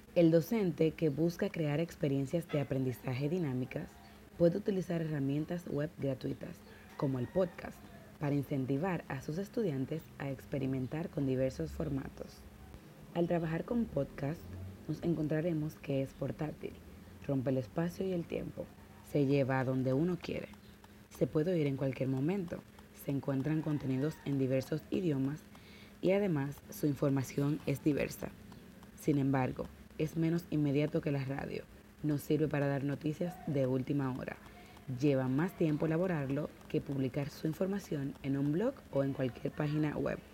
El docente que busca crear experiencias de aprendizaje dinámicas puede utilizar herramientas web gratuitas como el podcast para incentivar a sus estudiantes a experimentar con diversos formatos. Al trabajar con podcast, nos encontraremos que es portátil, rompe el espacio y el tiempo, se lleva a donde uno quiere, se puede oír en cualquier momento, se encuentran contenidos en diversos idiomas y además su información es diversa. Sin embargo, es menos inmediato que la radio, no sirve para dar noticias de última hora, lleva más tiempo elaborarlo que publicar su información en un blog o en cualquier página web.